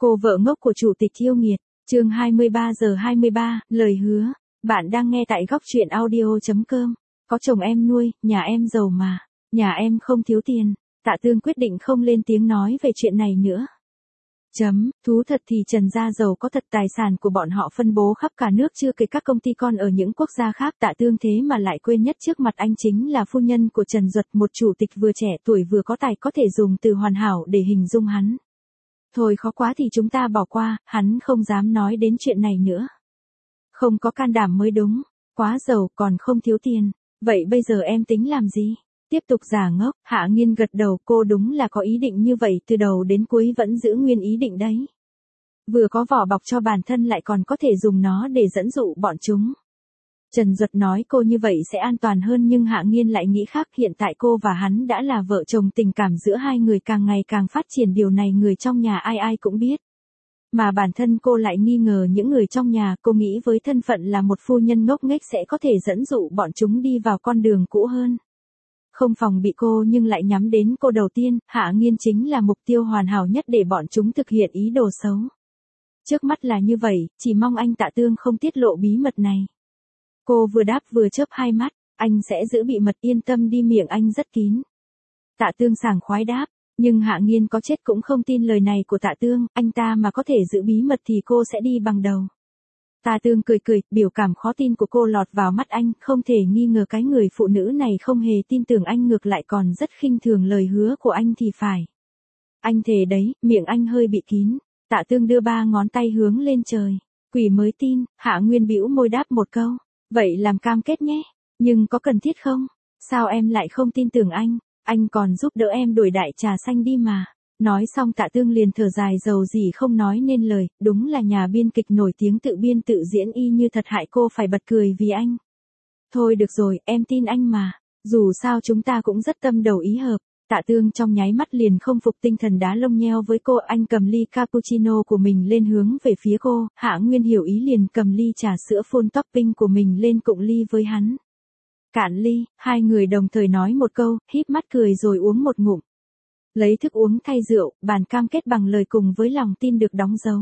Cô vợ ngốc của chủ tịch yêu nghiệt, chương 23:23, lời hứa. Bạn đang nghe tại góc truyện audio.com. Có chồng em nuôi, nhà em giàu mà, nhà em không thiếu tiền. Tạ Tương quyết định không lên tiếng nói về chuyện này nữa. Thú thật thì Trần gia giàu có thật, tài sản của bọn họ phân bố khắp cả nước chưa kể các công ty con ở những quốc gia khác. Tạ Tương thế mà lại quên nhất trước mặt anh chính là phu nhân của Trần Duật, một chủ tịch vừa trẻ tuổi vừa có tài, có thể dùng từ hoàn hảo để hình dung hắn. Thôi khó quá thì chúng ta bỏ qua, hắn không dám nói đến chuyện này nữa. Không có can đảm mới đúng, quá giàu còn không thiếu tiền. Vậy bây giờ em tính làm gì? Tiếp tục giả ngốc. Hạ Nghiên gật đầu, cô đúng là có ý định như vậy, từ đầu đến cuối vẫn giữ nguyên ý định đấy. Vừa có vỏ bọc cho bản thân lại còn có thể dùng nó để dẫn dụ bọn chúng. Trần Duật nói cô như vậy sẽ an toàn hơn, nhưng Hạ Nghiên lại nghĩ khác. Hiện tại cô và hắn đã là vợ chồng, tình cảm giữa hai người càng ngày càng phát triển, điều này người trong nhà ai ai cũng biết. Mà bản thân cô lại nghi ngờ những người trong nhà. Cô nghĩ với thân phận là một phu nhân ngốc nghếch sẽ có thể dẫn dụ bọn chúng đi vào con đường cũ hơn. Không phòng bị cô nhưng lại nhắm đến cô đầu tiên. Hạ Nghiên chính là mục tiêu hoàn hảo nhất để bọn chúng thực hiện ý đồ xấu. Trước mắt là như vậy, chỉ mong anh Tạ Tương không tiết lộ bí mật này. Cô vừa đáp vừa chớp hai mắt, anh sẽ giữ bí mật, yên tâm đi, miệng anh rất kín. Tạ Tương sảng khoái đáp, nhưng Hạ Nghiên có chết cũng không tin lời này của Tạ Tương, anh ta mà có thể giữ bí mật thì cô sẽ đi bằng đầu. Tạ Tương cười cười, biểu cảm khó tin của cô lọt vào mắt anh, không thể nghi ngờ cái người phụ nữ này không hề tin tưởng anh, ngược lại còn rất khinh thường lời hứa của anh thì phải. Anh thề đấy, miệng anh hơi bị kín. Tạ Tương đưa ba ngón tay hướng lên trời. Quỷ mới tin. Hạ Nguyên bĩu môi đáp một câu. Vậy làm cam kết nhé. Nhưng có cần thiết không? Sao em lại không tin tưởng anh còn giúp đỡ em đổi đại trà xanh đi mà. Nói xong Tạ Tương liền thở dài, dầu gì không nói nên lời, đúng là nhà biên kịch nổi tiếng tự biên tự diễn y như thật, hại cô phải bật cười vì anh. Thôi được rồi, em tin anh mà, dù sao chúng ta cũng rất tâm đầu ý hợp. Tạ Tương trong nháy mắt liền không phục, tinh thần đá lông nheo với cô. Anh cầm ly cappuccino của mình lên hướng về phía cô. Hạ Nguyên hiểu ý liền cầm ly trà sữa full topping của mình lên cụng ly với hắn. Cạn ly, hai người đồng thời nói một câu, híp mắt cười rồi uống một ngụm. Lấy thức uống thay rượu, bàn cam kết bằng lời cùng với lòng tin được đóng dấu.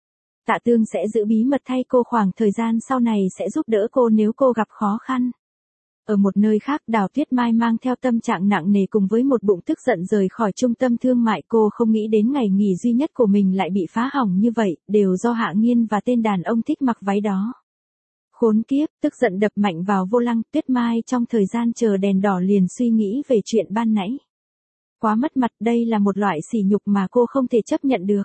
Tạ Tương sẽ giữ bí mật thay cô, khoảng thời gian sau này sẽ giúp đỡ cô nếu cô gặp khó khăn. Ở một nơi khác, Đào Tuyết Mai mang theo tâm trạng nặng nề cùng với một bụng tức giận rời khỏi trung tâm thương mại. Cô không nghĩ đến ngày nghỉ duy nhất của mình lại bị phá hỏng như vậy, đều do Hạ Nghiên và tên đàn ông thích mặc váy đó. Khốn kiếp, tức giận đập mạnh vào vô lăng. Tuyết Mai trong thời gian chờ đèn đỏ liền suy nghĩ về chuyện ban nãy. Quá mất mặt, đây là một loại sỉ nhục mà cô không thể chấp nhận được.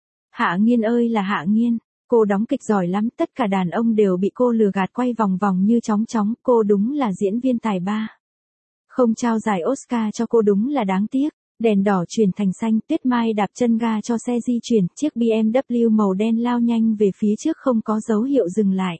Hạ Nghiên ơi là Hạ Nghiên, cô đóng kịch giỏi lắm, tất cả đàn ông đều bị cô lừa gạt quay vòng vòng như chóng chóng, cô đúng là diễn viên tài ba. Không trao giải Oscar cho cô đúng là đáng tiếc. Đèn đỏ chuyển thành xanh, Tuyết Mai đạp chân ga cho xe di chuyển, chiếc BMW màu đen lao nhanh về phía trước không có dấu hiệu dừng lại.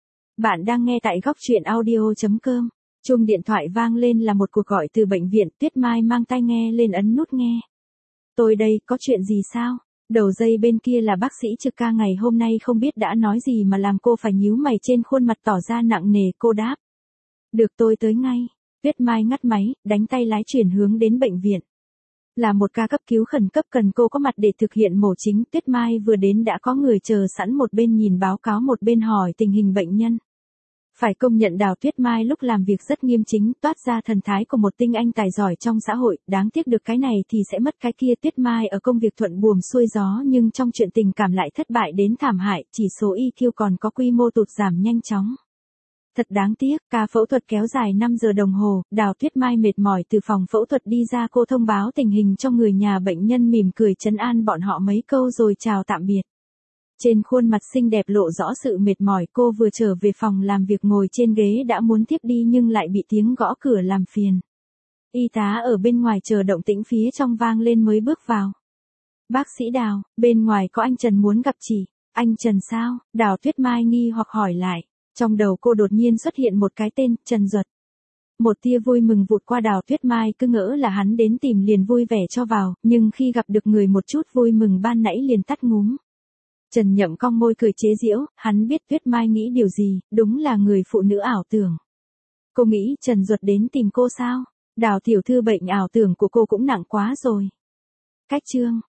Bạn đang nghe tại góc truyện audio.com. Chuông điện thoại vang lên là một cuộc gọi từ bệnh viện. Tuyết Mai mang tai nghe lên ấn nút nghe. Tôi đây, có chuyện gì sao? Đầu dây bên kia là bác sĩ trực ca ngày hôm nay, không biết đã nói gì mà làm cô phải nhíu mày, trên khuôn mặt tỏ ra nặng nề. Cô đáp. Được, tôi tới ngay. Tuyết Mai ngắt máy, đánh tay lái chuyển hướng đến bệnh viện. Là một ca cấp cứu khẩn cấp, cần cô có mặt để thực hiện mổ chính. Tuyết Mai vừa đến đã có người chờ sẵn, một bên nhìn báo cáo một bên hỏi tình hình bệnh nhân. Phải công nhận Đào Tuyết Mai lúc làm việc rất nghiêm chính, toát ra thần thái của một tinh anh tài giỏi trong xã hội, đáng tiếc được cái này thì sẽ mất cái kia. Tuyết Mai ở công việc thuận buồm xuôi gió, nhưng trong chuyện tình cảm lại thất bại đến thảm hại, chỉ số EQ còn có quy mô tụt giảm nhanh chóng. Thật đáng tiếc, ca phẫu thuật kéo dài 5 giờ đồng hồ, Đào Tuyết Mai mệt mỏi từ phòng phẫu thuật đi ra, cô thông báo tình hình cho người nhà bệnh nhân, mỉm cười trấn an bọn họ mấy câu rồi chào tạm biệt. Trên khuôn mặt xinh đẹp lộ rõ sự mệt mỏi, cô vừa trở về phòng làm việc ngồi trên ghế đã muốn thiếp đi nhưng lại bị tiếng gõ cửa làm phiền. Y tá ở bên ngoài chờ, động tĩnh phía trong vang lên mới bước vào. Bác sĩ Đào, bên ngoài có anh Trần muốn gặp chị. Anh Trần sao? Đào Tuyết Mai nghi hoặc hỏi lại. Trong đầu cô đột nhiên xuất hiện một cái tên, Trần Duật. Một tia vui mừng vụt qua, Đào Tuyết Mai cứ ngỡ là hắn đến tìm liền vui vẻ cho vào, nhưng khi gặp được người một chút vui mừng ban nãy liền tắt ngúm. Trần Nhậm cong môi cười chế giễu, hắn biết Tuyết Mai nghĩ điều gì, đúng là người phụ nữ ảo tưởng. Cô nghĩ Trần Duật đến tìm cô sao? Đào tiểu thư, bệnh ảo tưởng của cô cũng nặng quá rồi. Cách chương